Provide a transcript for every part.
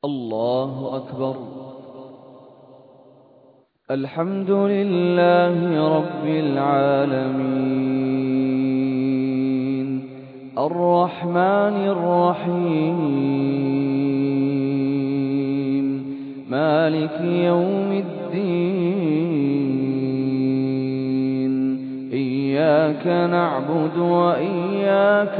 الله أكبر. الحمد لله رب العالمين الرحمن الرحيم مالك يوم الدين إياك نعبد وإياك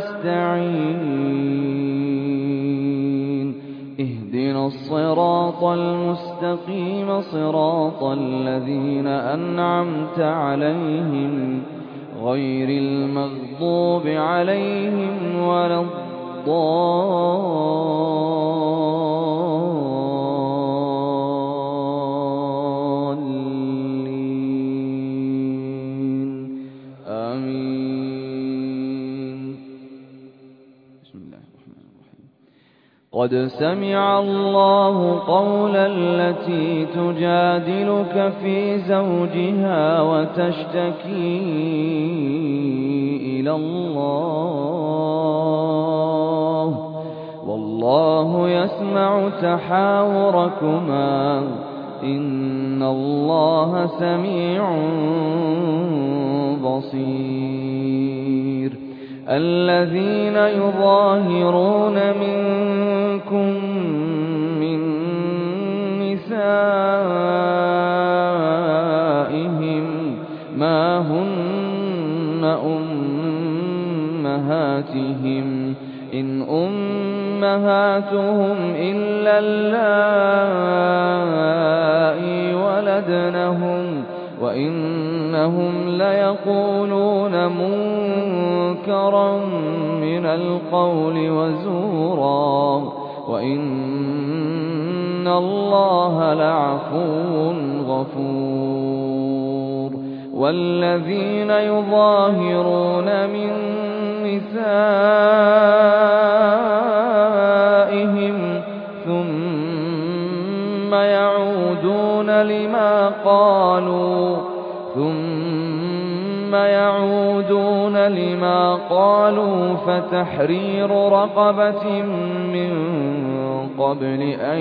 نستعين اهدنا الصراط المستقيم صراط الذين أنعمت عليهم غير المغضوب عليهم ولا الضالين آمين. بسم الله الرحمن الرحيم. قد سمع الله قول التي تجادلك في زوجها وتشتكي إلى الله والله يسمع تحاوركما إن الله سميع بصير. الذين يظاهرون منكم من نسائهم ما هن أمهاتهم إن أمهاتهم إلا اللائي ولدنهم وإنهم ليقولون منكرا من القول وزورا وإن الله لعفو غفور. والذين يظاهرون من نسائهم ثم يعودون لما قالوا فتحرير رقبة من قبل أن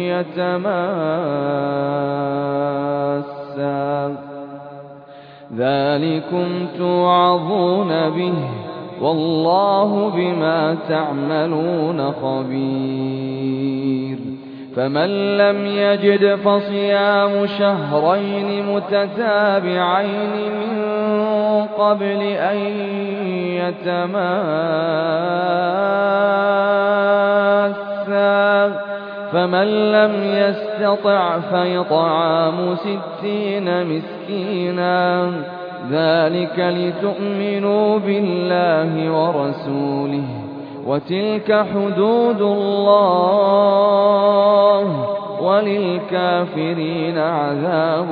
يتماسا ذلكم توعظون به والله بما تعملون خبير. فمن لم يجد فصيام شهرين متتابعين من قبل أن يتماسا فمن لم يستطع فإطعام 60 مسكينا ذلك لتؤمنوا بالله ورسوله وتلك حدود الله وللكافرين عذاب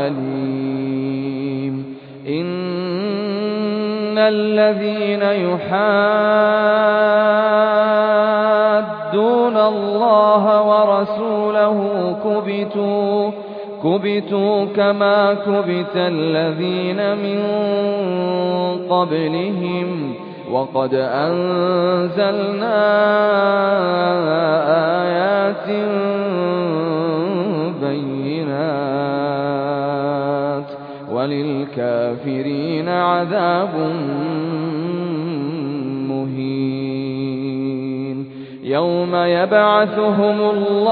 أليم. إن الذين يحادون الله ورسوله كبتوا كما كبت الذين من قبلهم وقد أنزلنا آيات بينات وللكافرين عذاب مهين. يوم يبعثهم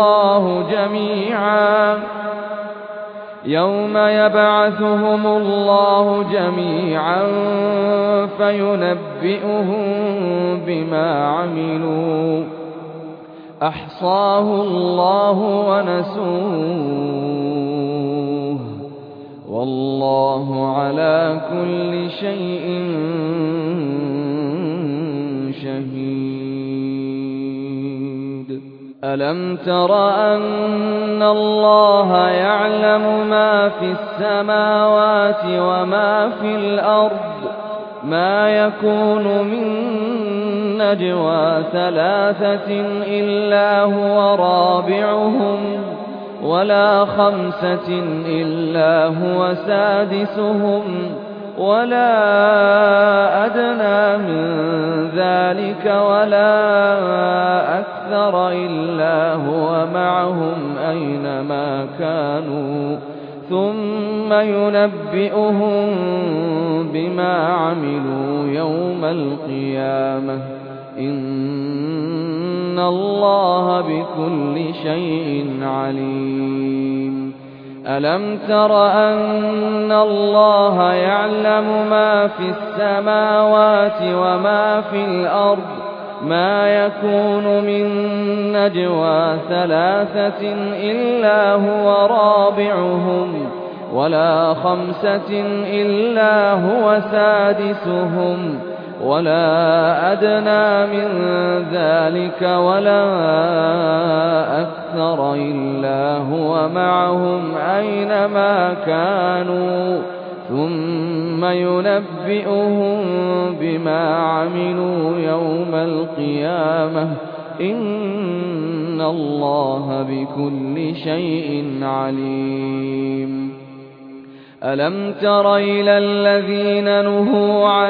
الله جميعا فينبئهم بما عملوا أحصاه الله ونسوه والله على كل شيء شهيد. ألم تر أن الله يعلم ما في السماوات وما في الأرض ما يكون من نجوى 3 إلا هو رابعهم ولا 5 إلا هو سادسهم ولا أدنى من ذلك ولا أكثر إلا هو معهم أينما كانوا ثم ينبئهم بما عملوا يوم القيامة إن الله بكل شيء عليم ألم تر أن الله يعلم ما في السماوات وما في الأرض ما يكون من نجوى ثلاثة إلا هو رابعهم ولا خمسة إلا هو سادسهم ولا أدنى من ذلك ولا أكثر إلا هو معهم أينما كانوا ثم ينبئهم بما عملوا يوم القيامة إن الله بكل شيء عليم ألم تر إلى الذين نهوا عن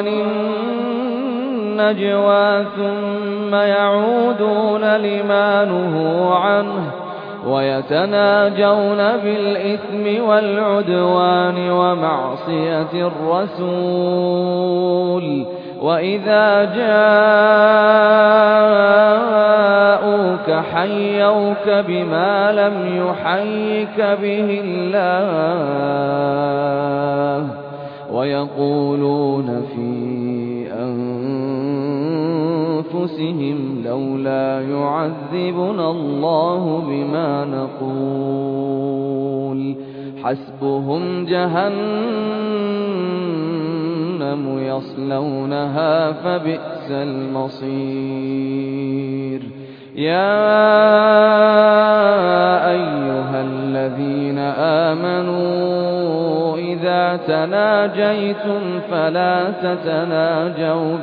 النجوى ثم يعودون لما نهوا عنه ويتناجون بالإثم والعدوان ومعصية الرسول وإذا جاءوك حيوك بما لم يحيك به الله ويقولون في أنفسهم لولا يعذبنا الله بما نقول حسبهم جهنم يصلونها فبئس المصير يا أيها الذين آمنوا إذا تناجيتم فلا تتناجوا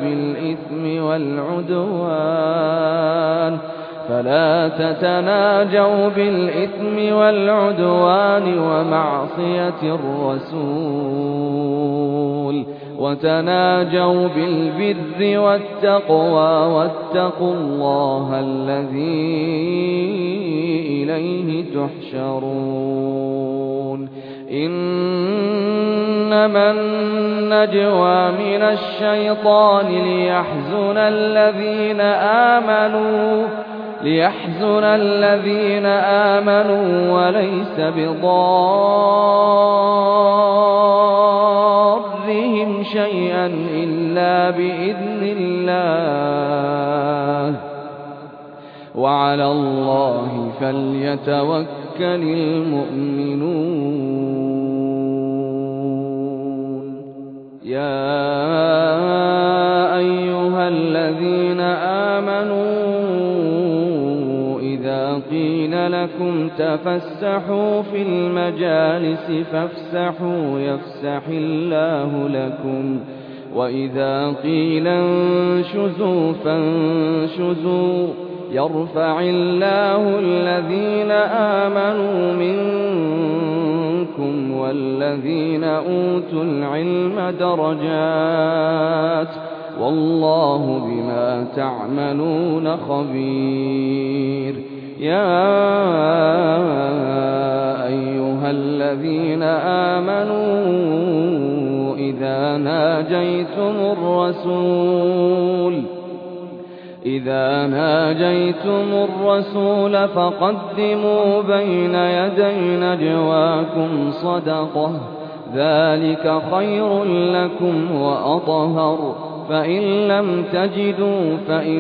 بالإثم والعدوان ومعصية الرسول وتناجوا بالبر والتقوى واتقوا الله الذي إليه تحشرون إنما النجوى من الشيطان ليحزن الذين آمنوا وليس بضارهم شيئا إلا بإذن الله وعلى الله فليتوكل المؤمنون يا أيها الذين آمنوا إذا قيل لكم تفسحوا في المجالس فافسحوا يفسح الله لكم وإذا قيل انشزوا فانشزوا يرفع الله الذين آمنوا منكم والذين أوتوا العلم درجات والله بما تعملون خبير يا أيها الذين آمنوا إذا ناجيتم الرسول فقدموا بين يدي نجواكم صدقة ذلك خير لكم وأطهر فإن لم تجدوا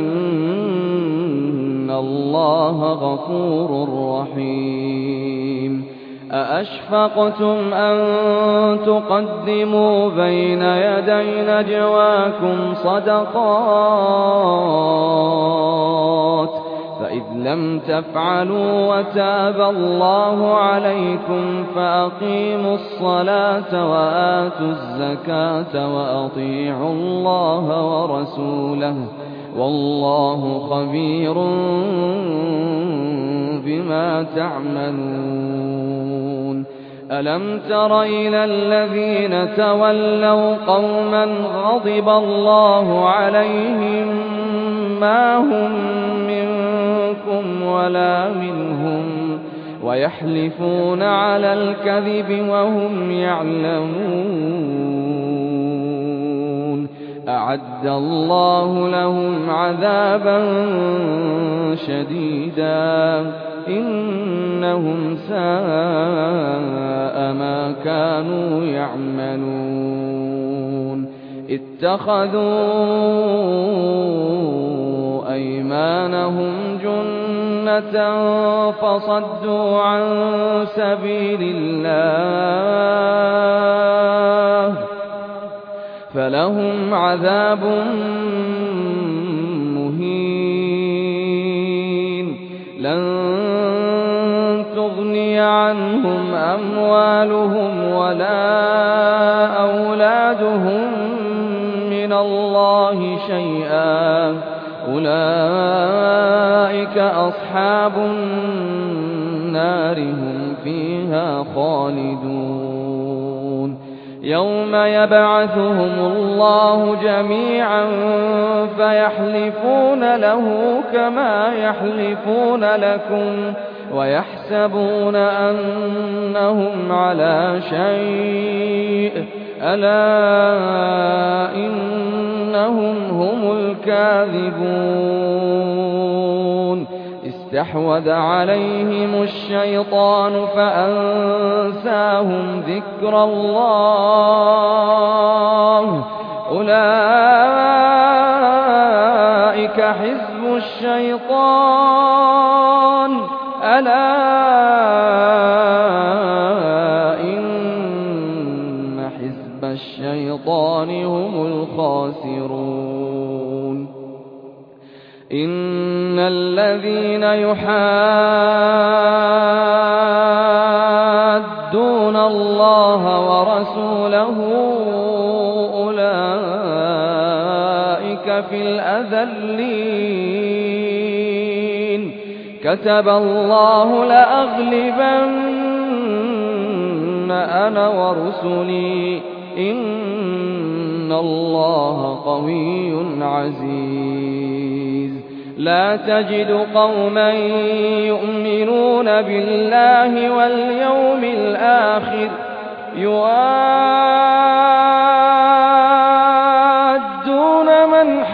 فإن الله غفور رحيم أأشفقتم أن تقدموا بين يدي نجواكم صدقات فإذ لم تفعلوا وتاب الله عليكم فأقيموا الصلاة وآتوا الزكاة وأطيعوا الله ورسوله والله خبير بما تعملون ألم تر إلى الذين تولوا قوما غضب الله عليهم ما هم منكم ولا منهم ويحلفون على الكذب وهم يعلمون أعد الله لهم عذابا شديدا إنهم ساء ما كانوا يعملون اتخذوا أيمانهم جنة فصدوا عن سبيل الله فلهم عذاب مهين لن تغني عنهم أموالهم ولا أولادهم من الله شيئا أولئك أصحاب النار هم فيها خالدون يوم يبعثهم الله جميعا فيحلفون له كما يحلفون لكم ويحسبون أنهم على شيء ألا إنهم هم الكاذبون استحوذ عليهم الشيطان فأنساهم ذكر الله أولئك حزب الشيطان ألا إن حزب الشيطان هم الخاسرون إن الذين يحادون الله ورسوله أولئك في الأذلين كتب الله لأغلبن أنا ورسلي إن الله قوي عزيز لا تجد قوما يؤمنون بالله واليوم الآخر يوادون من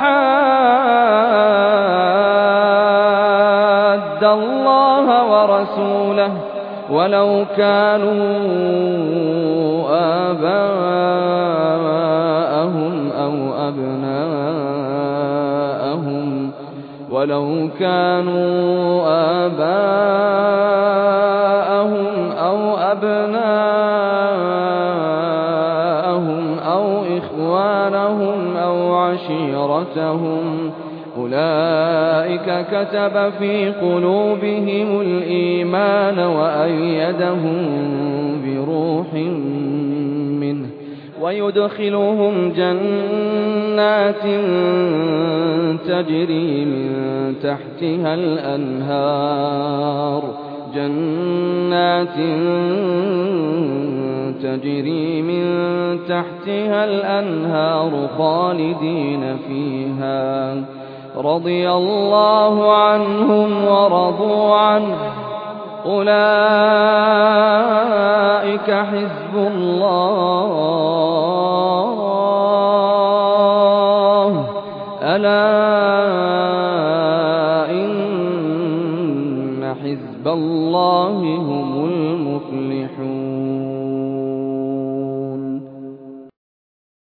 حاد الله ورسوله ولو كانوا آباءهم أو أبناءهم أو إخوانهم أو عشيرتهم أولئك كتب في قلوبهم الإيمان وأيدهم بروح منه ويدخلهم جنات تجري من تحتها الأنهار خالدين فيها رضي الله عنهم ورضوا عنه أولئك حزب الله ألا إن حزب الله هم المفلحون